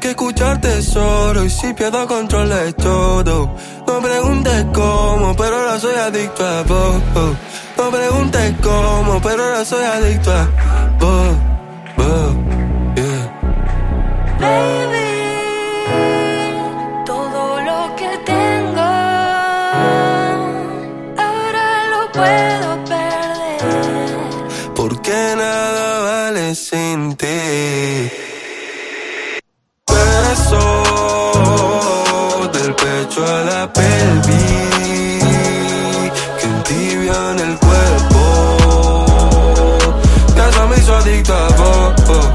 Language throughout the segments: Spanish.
que escucharte solo. Y si pierdo control es todo. No preguntes cómo, pero ahora soy adicto a vos. No preguntes cómo, pero ahora soy adicto a vos. Yeah. Baby, todo lo que tengo ahora lo puedo perder. Porque nada vale sin ti. Beso del pecho a la pelvis, que entibian el cuerpo. Ya se me hizo adicto a vos.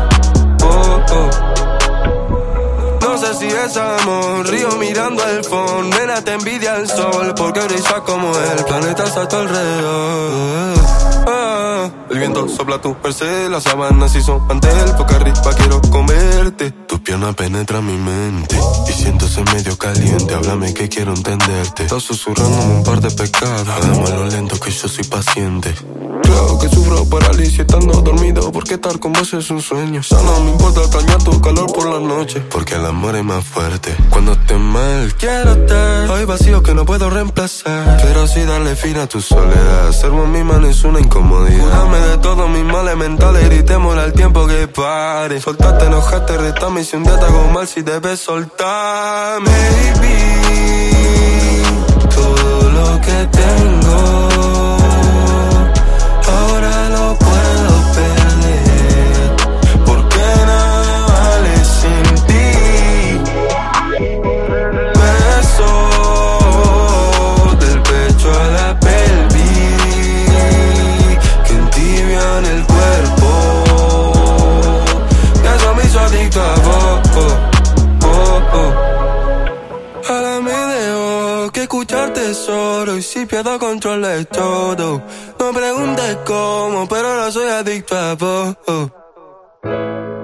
No sé si es amor, río mirando el fondo. Nena, te envidia el sol, porque brilla como el planeta está a tu alrededor. El viento sopla tu merced, las sábanas y son mantel. Boca arriba quiero comerte. Tu pierna penetra mi mente y siento ese medio caliente. Háblame que quiero entenderte. Estás susurrándome un par de pecados. Hagámoslo lento que yo soy paciente. Creo que sufro parálisis estando dormido, porque estar con vos es un sueño. Ya no me importa extrañar tu calor por la noche, porque el amor es más fuerte. Cuando estés mal quiero estar. Hay vacío que no puedo reemplazar. Quiero así darle fin a tu soledad. Ser vos misma no es una incomodidad. Cúrame de todos mis males mentales. Gritemos al tiempo que pare. Soltate, enojate, retame. Si un día te hago mal, si debes soltarme. Baby, todo lo que tengo ahora lo puedo perder, porque nada vale sin ti. Beso del pecho a la pelvis, que entibian el cuerpo. Ya se me hizo adicto a vos. Ahora me dejo que escucharte solo. Y si pierdo control es todo. No preguntes cómo, pero ahora soy adicto a vos.